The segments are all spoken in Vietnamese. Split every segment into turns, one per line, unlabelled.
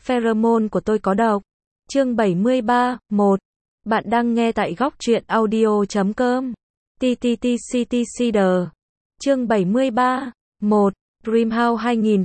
Pheromone của tôi có độc. Chương 73, 1. Bạn đang nghe tại góc truyện audio.com. TTTCTCD. Chương 73, 1. Dreamhouse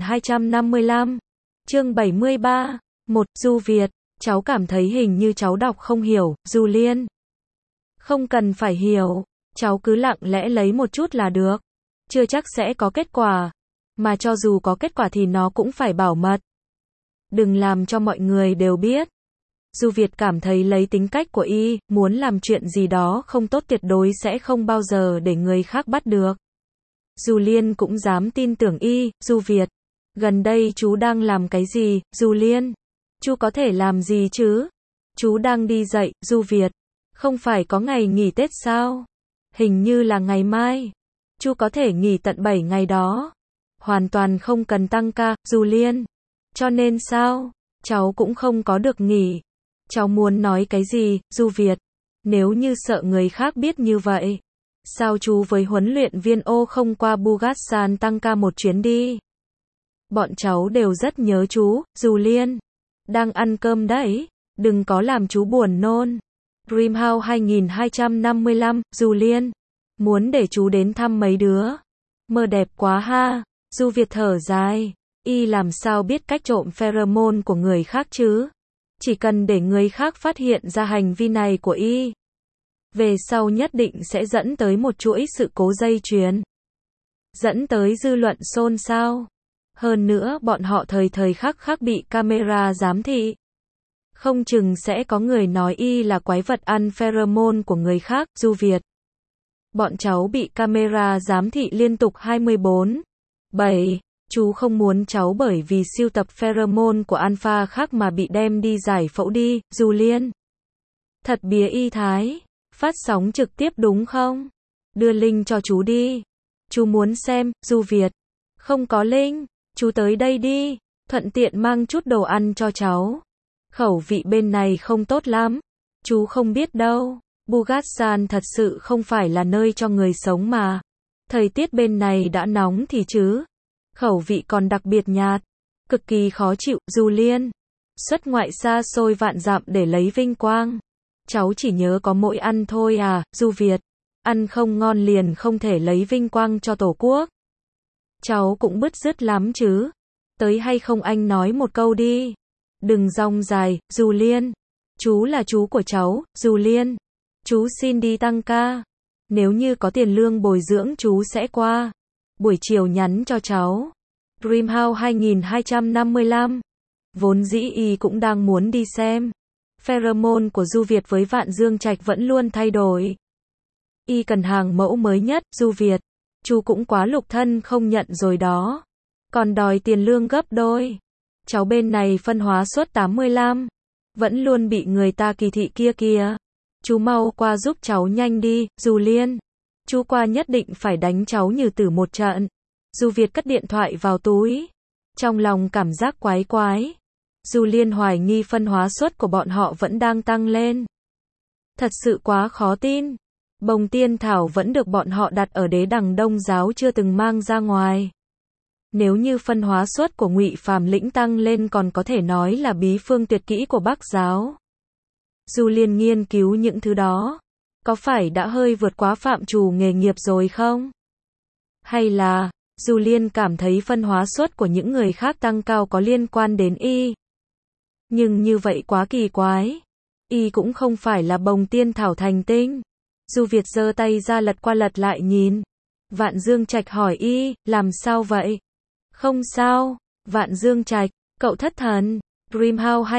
2255. Chương 73, 1. Du Việt, cháu cảm thấy hình như cháu đọc không hiểu, Julian. Không cần phải hiểu, cháu cứ lặng lẽ lấy một chút là được. Chưa chắc sẽ có kết quả. Mà cho dù có kết quả thì nó cũng phải bảo mật. Đừng làm cho mọi người đều biết. Du Việt cảm thấy lấy tính cách của y, muốn làm chuyện gì đó không tốt tuyệt đối sẽ không bao giờ để người khác bắt được. Julian cũng dám tin tưởng y. Du Việt, gần đây chú đang làm cái gì, Julian? Chú có thể làm gì chứ? Chú đang đi dạy, Du Việt. Không phải có ngày nghỉ Tết sao? Hình như là ngày mai. Chú có thể nghỉ tận 7 ngày đó. Hoàn toàn không cần tăng ca, Julian. Cho nên sao? Cháu cũng không có được nghỉ. Cháu muốn nói cái gì, Du Việt? Nếu như sợ người khác biết như vậy, sao chú với huấn luyện viên ô không qua Bugasan tăng ca một chuyến đi? Bọn cháu đều rất nhớ chú, Julian. Đang ăn cơm đấy, đừng có làm chú buồn nôn. Dreamhouse 2255, Julian. Muốn để chú đến thăm mấy đứa. Mơ đẹp quá ha. Du Việt thở dài. Y làm sao biết cách trộm pheromone của người khác chứ? Chỉ cần để người khác phát hiện ra hành vi này của y, về sau nhất định sẽ dẫn tới một chuỗi sự cố dây chuyền. Dẫn tới dư luận xôn xao. Hơn nữa bọn họ thời thời khắc khắc bị camera giám thị. Không chừng sẽ có người nói y là quái vật ăn pheromone của người khác, Du Việt. Bọn cháu bị camera giám thị liên tục 24/7. Chú không muốn cháu bởi vì sưu tập pheromone của alpha khác mà bị đem đi giải phẫu đi, Julian. Thật bía y thái. Phát sóng trực tiếp đúng không? Đưa link cho chú đi. Chú muốn xem, Du Việt. Không có link. Chú tới đây đi. Thuận tiện mang chút đồ ăn cho cháu. Khẩu vị bên này không tốt lắm. Chú không biết đâu. Bugasan thật sự không phải là nơi cho người sống mà. Thời tiết bên này đã nóng thì chứ. Khẩu vị còn đặc biệt nhạt. Cực kỳ khó chịu, Julian. Xuất ngoại xa xôi vạn dặm để lấy vinh quang. Cháu chỉ nhớ có mỗi ăn thôi à, Du Việt. Ăn không ngon liền không thể lấy vinh quang cho Tổ quốc. Cháu cũng bứt rứt lắm chứ. Tới hay không anh nói một câu đi. Đừng rong dài, Julian. Chú là chú của cháu, Julian. Chú xin đi tăng ca. Nếu như có tiền lương bồi dưỡng chú sẽ qua. Buổi chiều nhắn cho cháu. Dreamhouse 2255. Vốn dĩ y cũng đang muốn đi xem. Pheromone của Du Việt với Vạn Dương Trạch vẫn luôn thay đổi. Y cần hàng mẫu mới nhất, Du Việt. Chú cũng quá lục thân không nhận rồi đó. Còn đòi tiền lương gấp đôi. Cháu bên này phân hóa suất 85. Vẫn luôn bị người ta kỳ thị kia kìa. Chú mau qua giúp cháu nhanh đi, Julian. Chú qua nhất định phải đánh cháu như tử một trận. Du Việt cất điện thoại vào túi. Trong lòng cảm giác quái quái. Julian hoài nghi phân hóa suất của bọn họ vẫn đang tăng lên. Thật sự quá khó tin. Bồng tiên thảo vẫn được bọn họ đặt ở đế đằng Đông giáo chưa từng mang ra ngoài. Nếu như phân hóa suất của Ngụy Phàm Lĩnh tăng lên còn có thể nói là bí phương tuyệt kỹ của Bắc giáo. Julian nghiên cứu những thứ đó. Có phải đã hơi vượt quá phạm trù nghề nghiệp rồi không? Hay là, Julian cảm thấy phân hóa suất của những người khác tăng cao có liên quan đến y? Nhưng như vậy quá kỳ quái. Y cũng không phải là bồng tiên thảo thành tinh. Du Việt giơ tay ra lật qua lật lại nhìn. Vạn Dương Trạch hỏi y, làm sao vậy? Không sao, Vạn Dương Trạch, cậu thất thần. Dreamhouse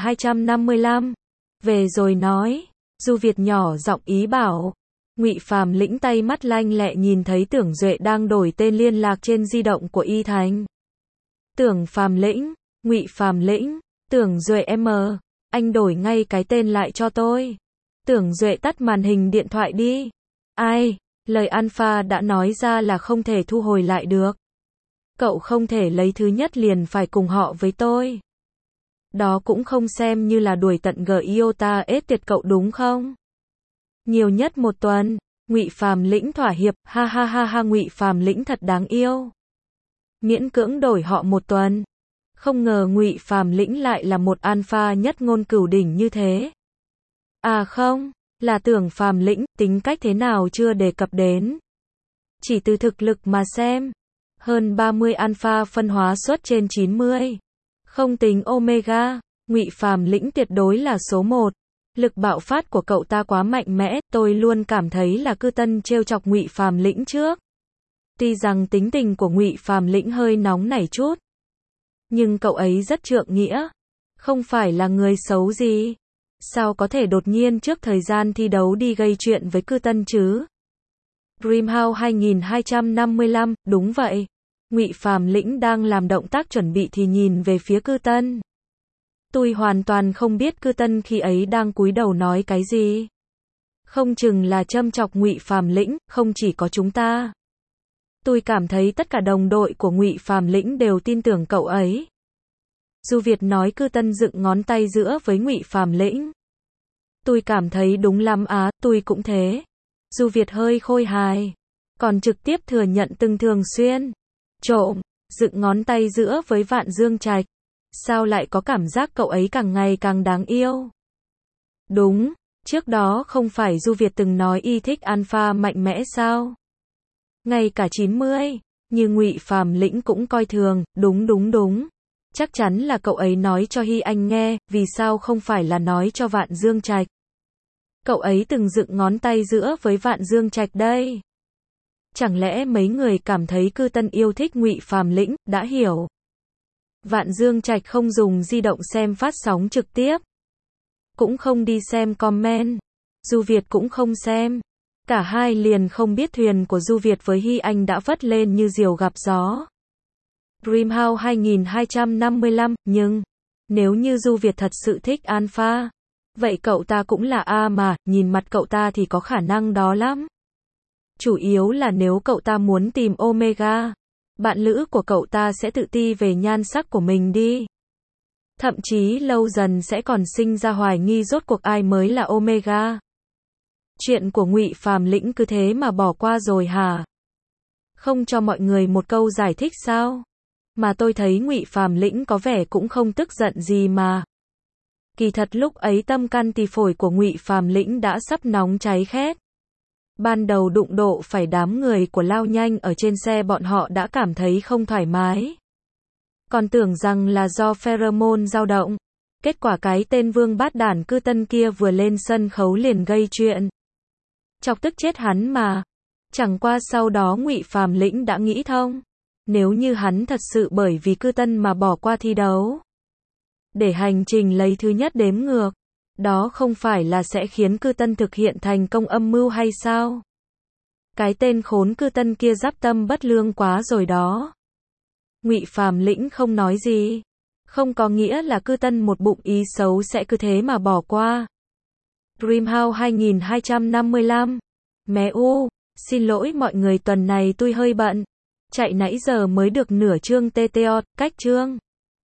2255. Về rồi nói. Du Việt nhỏ giọng ý bảo. Ngụy Phàm Lĩnh tay mắt lanh lẹ nhìn thấy Tưởng Duệ đang đổi tên liên lạc trên di động của Y Thành. Tưởng Phàm Lĩnh, Ngụy Phàm Lĩnh, Tưởng Duệ em, anh đổi ngay cái tên lại cho tôi. Tưởng Duệ tắt màn hình điện thoại đi. Ai, lời Alpha đã nói ra là không thể thu hồi lại được. Cậu không thể lấy thứ nhất liền phải cùng họ với tôi. Đó cũng không xem như là đuổi tận Giota ết tiệt cậu đúng không? Nhiều nhất một tuần. Ngụy Phàm Lĩnh thỏa hiệp, ha ha ha ha, Ngụy Phàm Lĩnh thật đáng yêu. Miễn cưỡng đổi họ một tuần. Không ngờ Ngụy Phàm Lĩnh lại là một alpha nhất ngôn cửu đỉnh như thế. À không, là Tưởng Phàm Lĩnh, tính cách thế nào chưa đề cập đến. Chỉ từ thực lực mà xem, hơn 30 alpha phân hóa suất trên 90. Không tính Omega, Ngụy Phàm Lĩnh tuyệt đối là số 1. Lực bạo phát của cậu ta quá mạnh mẽ, tôi luôn cảm thấy là Cư Tân trêu chọc Ngụy Phàm Lĩnh trước. Tuy rằng tính tình của Ngụy Phàm Lĩnh hơi nóng nảy chút, nhưng cậu ấy rất trượng nghĩa, không phải là người xấu gì. Sao có thể đột nhiên trước thời gian thi đấu đi gây chuyện với Cư Tân chứ? Dreamhouse 2255, đúng vậy. Ngụy Phàm Lĩnh đang làm động tác chuẩn bị thì nhìn về phía Cư Tân. Tôi hoàn toàn không biết Cư Tân khi ấy đang cúi đầu nói cái gì. Không chừng là châm chọc Ngụy Phàm Lĩnh, không chỉ có chúng ta. Tôi cảm thấy tất cả đồng đội của Ngụy Phàm Lĩnh đều tin tưởng cậu ấy. Du Việt nói Cư Tân dựng ngón tay giữa với Ngụy Phàm Lĩnh. Tôi cảm thấy đúng lắm á, tôi cũng thế. Du Việt hơi khôi hài, còn trực tiếp thừa nhận từng thường xuyên trộm dựng ngón tay giữa với Vạn Dương Trạch. Sao lại có cảm giác cậu ấy càng ngày càng đáng yêu? Đúng, trước đó không phải Du Việt từng nói y thích alpha mạnh mẽ sao? Ngay cả 90, như Ngụy Phàm Lĩnh cũng coi thường, đúng. Chắc chắn là cậu ấy nói cho Hy Anh nghe, vì sao không phải là nói cho Vạn Dương Trạch? Cậu ấy từng dựng ngón tay giữa với Vạn Dương Trạch đây. Chẳng lẽ mấy người cảm thấy Cư Tân yêu thích Ngụy Phàm Lĩnh, đã hiểu. Vạn Dương Trạch không dùng di động xem phát sóng trực tiếp, cũng không đi xem comment, Du Việt cũng không xem. Cả hai liền không biết thuyền của Du Việt với Hy Anh đã vất lên như diều gặp gió. Dreamhouse 2255, nhưng nếu như Du Việt thật sự thích alpha, vậy cậu ta cũng là A mà, nhìn mặt cậu ta thì có khả năng đó lắm. Chủ yếu là nếu cậu ta muốn tìm Omega, bạn lữ của cậu ta sẽ tự ti về nhan sắc của mình đi. Thậm chí lâu dần sẽ còn sinh ra hoài nghi rốt cuộc ai mới là Omega. Chuyện của Ngụy Phàm Lĩnh cứ thế mà bỏ qua rồi hả? Không cho mọi người một câu giải thích sao? Mà tôi thấy Ngụy Phàm Lĩnh có vẻ cũng không tức giận gì mà. Kỳ thật lúc ấy tâm can tỳ phổi của Ngụy Phàm Lĩnh đã sắp nóng cháy khét. Ban đầu đụng độ phải đám người của Lao Nhanh ở trên xe bọn họ đã cảm thấy không thoải mái. Còn tưởng rằng là do pheromone dao động. Kết quả cái tên vương bát đản Cư Tân kia vừa lên sân khấu liền gây chuyện. Chọc tức chết hắn mà. Chẳng qua sau đó Ngụy Phàm Lĩnh đã nghĩ thông. Nếu như hắn thật sự bởi vì Cư Tân mà bỏ qua thi đấu, để hành trình lấy thứ nhất đếm ngược, đó không phải là sẽ khiến Cư Tân thực hiện thành công âm mưu hay sao? Cái tên khốn Cư Tân kia giáp tâm bất lương quá rồi đó. Ngụy Phàm Lĩnh không nói gì. Không có nghĩa là Cư Tân một bụng ý xấu sẽ cứ thế mà bỏ qua. Dreamhouse 2255. Mẹ u, xin lỗi mọi người tuần này tôi hơi bận. Chạy nãy giờ mới được nửa chương TTO, cách chương.